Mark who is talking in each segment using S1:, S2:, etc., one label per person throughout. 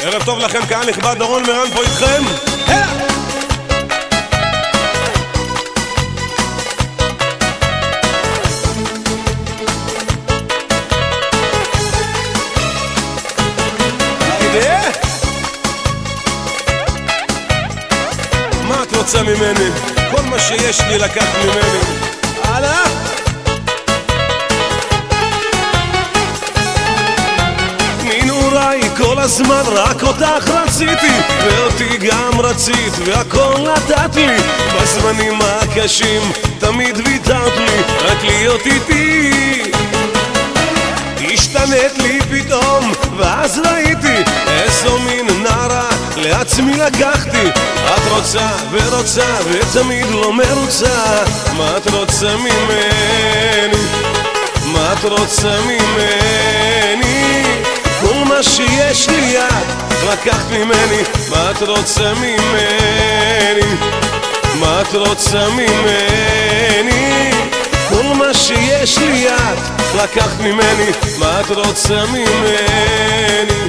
S1: ערב טוב לכם, קהל נכבד, דורון מרן פה איתכם. מה את רוצה ממני? כל מה שיש לי לקחת ממני. הלאה. מנוריי כל הזמן רק אותך רציתי, ואותי גם רצית והכל נתת לי. בזמנים הקשים תמיד ויתרת לי רק להיות איתי. השתנית לי פתאום ואז ראיתי איזו מין נערה לעצמי לקחתי. את רוצה ורוצה ותמיד לא מרוצה. מה את רוצה ממני? מה את רוצה ממני? כל מה שיש לי את לקחת ממני. מה את רוצה ממני? מה את רוצה ממני? כל מה שיש לי את לקחת ממני. מה את רוצה ממני?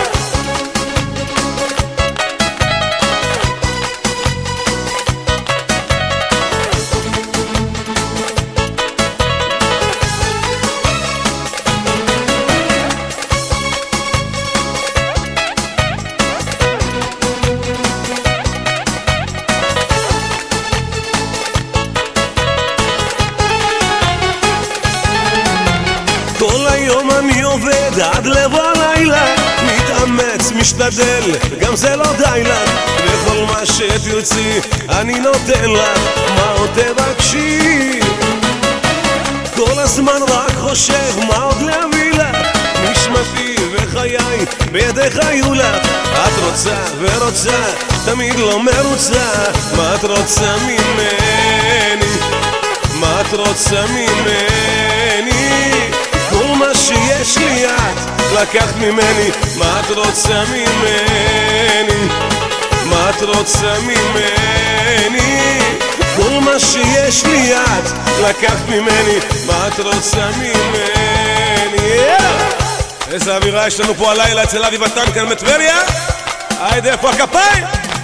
S1: כל היום אני עובד עד לב הלילה, מתאמץ, משתדל, גם זה לא די לך. וכל מה שתרצי אני נותן לך, מה עוד תבקשי? כל הזמן רק חושב מה עוד להביא לך. נשמתי וחיי בידיך היו לך. את רוצה ורוצה, תמיד לא מרוצה. מה את רוצה ממני? מה את רוצה ממני? כל מה שיש לי את לקחת ממני. מה את רוצה ממני? מה את רוצה ממני? כל מה שיש לי את לקחת ממני. מה את רוצה ממני? איזה אווירה יש לנו פה הלילה אצל אבי ותן כאן בטבריה. היידה, איפה הכפיים?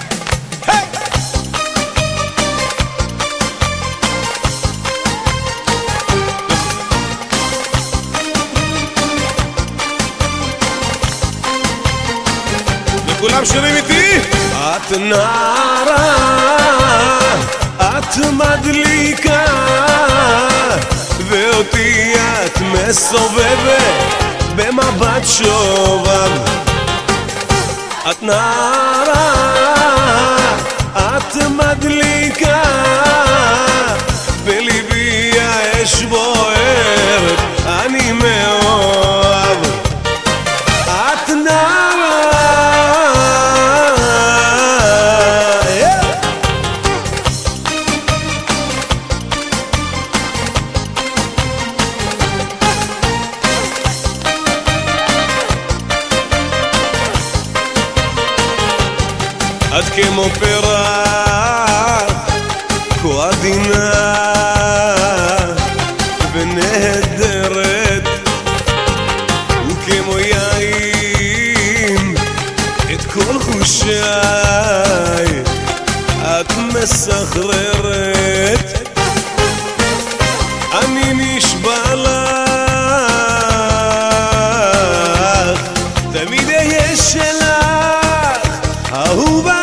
S1: כולם שרים איתי. את נערה, את מדליקה, ואותי את מסובבת במבט שובב. את נערה, את מדליקה, בליבי האש בוערת, אני מאוהב. את נערה, את כמו פרח, כה עדינה ונהדרת, וכמו יין את כל חושיי את מסחררת. אני נשבע לך, תמיד אהיה שלך, אהובה.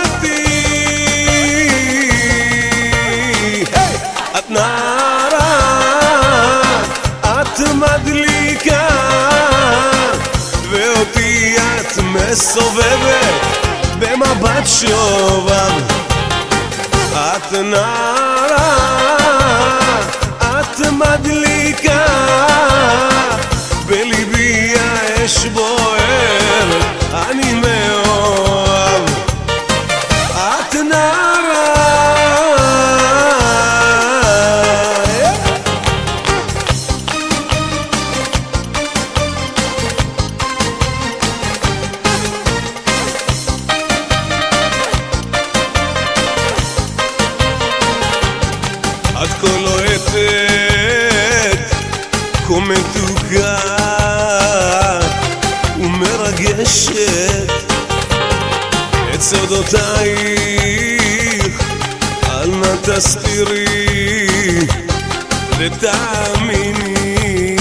S1: את נערה, את מדליקה, ואותי את מסובבת במבט שובב. את נערה, את מדליקה, בליבי האש בוערת, אני מאוהב. את נערה, את כה לוהטת, כה מתוקה ומרגשת, את סודותייך, אל נא תסתירי ותאמיני,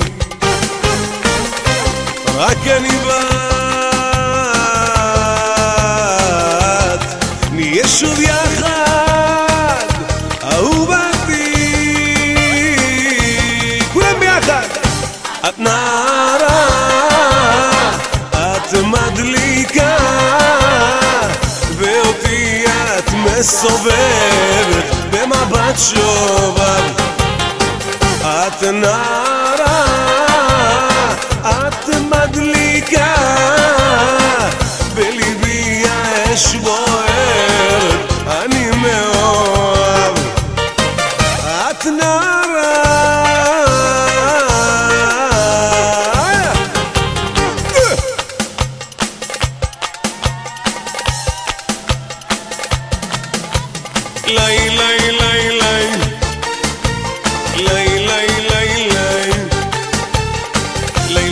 S1: רק אני ואת נהיה שוב יחד, אהובתי. כולם ביחד. את נערה, את מדליקה, ואותי את מסובבת במבט שובב. את נערה, את מדליקה, בליבי האש בוערת, אני מאוהב. את נערה, ליי ליי ליי ליי ליי ליי ליי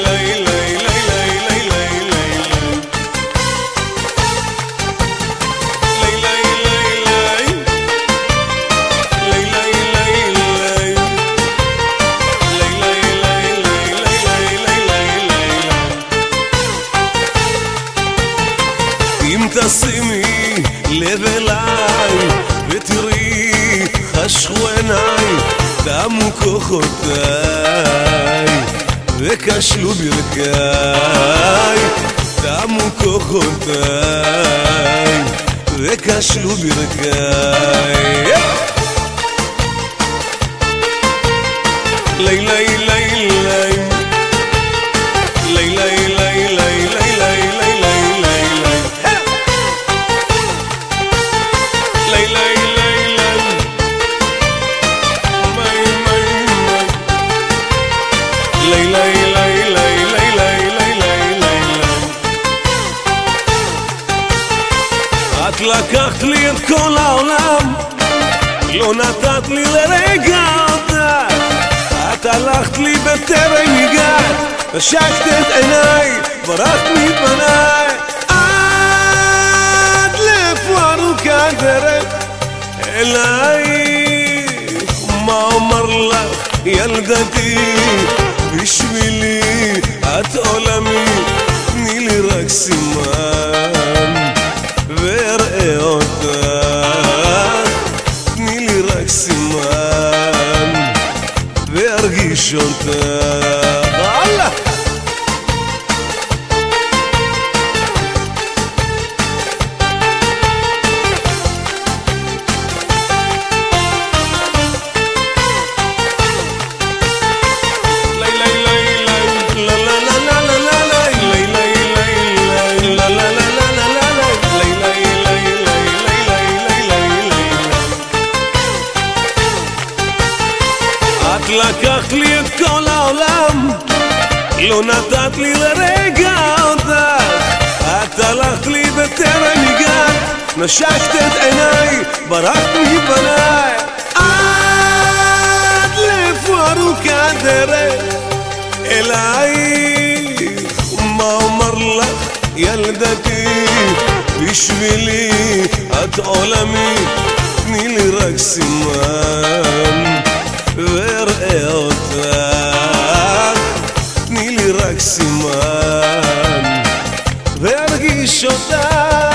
S1: אם תשימי לב אליי ותראי חשכו עיניי, תמו כוחותיי וכשלו ברכיי, תמו כוחותיי וכשלו ברכיי. ליי ליי ליי ליי ליי ליי ליי ליי את לקחת לי את כל העולם, לא נתת לי לרגע אותך. את הלכת לי בטרם הגעת, נשקת את עיניי, ברחת מפניי. עד לאיפה ארוכה הדרך אלייך, מה אומר לך ילדתי, בשבילי את עולמי, תני לי רק סימן ואראה אותך, תני לי רק סימן וארגיש אותך. אללה לקחת לי את כל העולם, לא נתת לי לרגע אותך. את הלכת לי בטרם הגעת, נשקת את עיניי, ברחת מפניי. עד לאיפה ארוכה הדרך אלייך, מה אומר לך ילדתי, בשבילי את עולמי, תני לי רק סימן ואראה אותך, תני לי רק סימן וארגיש אותך.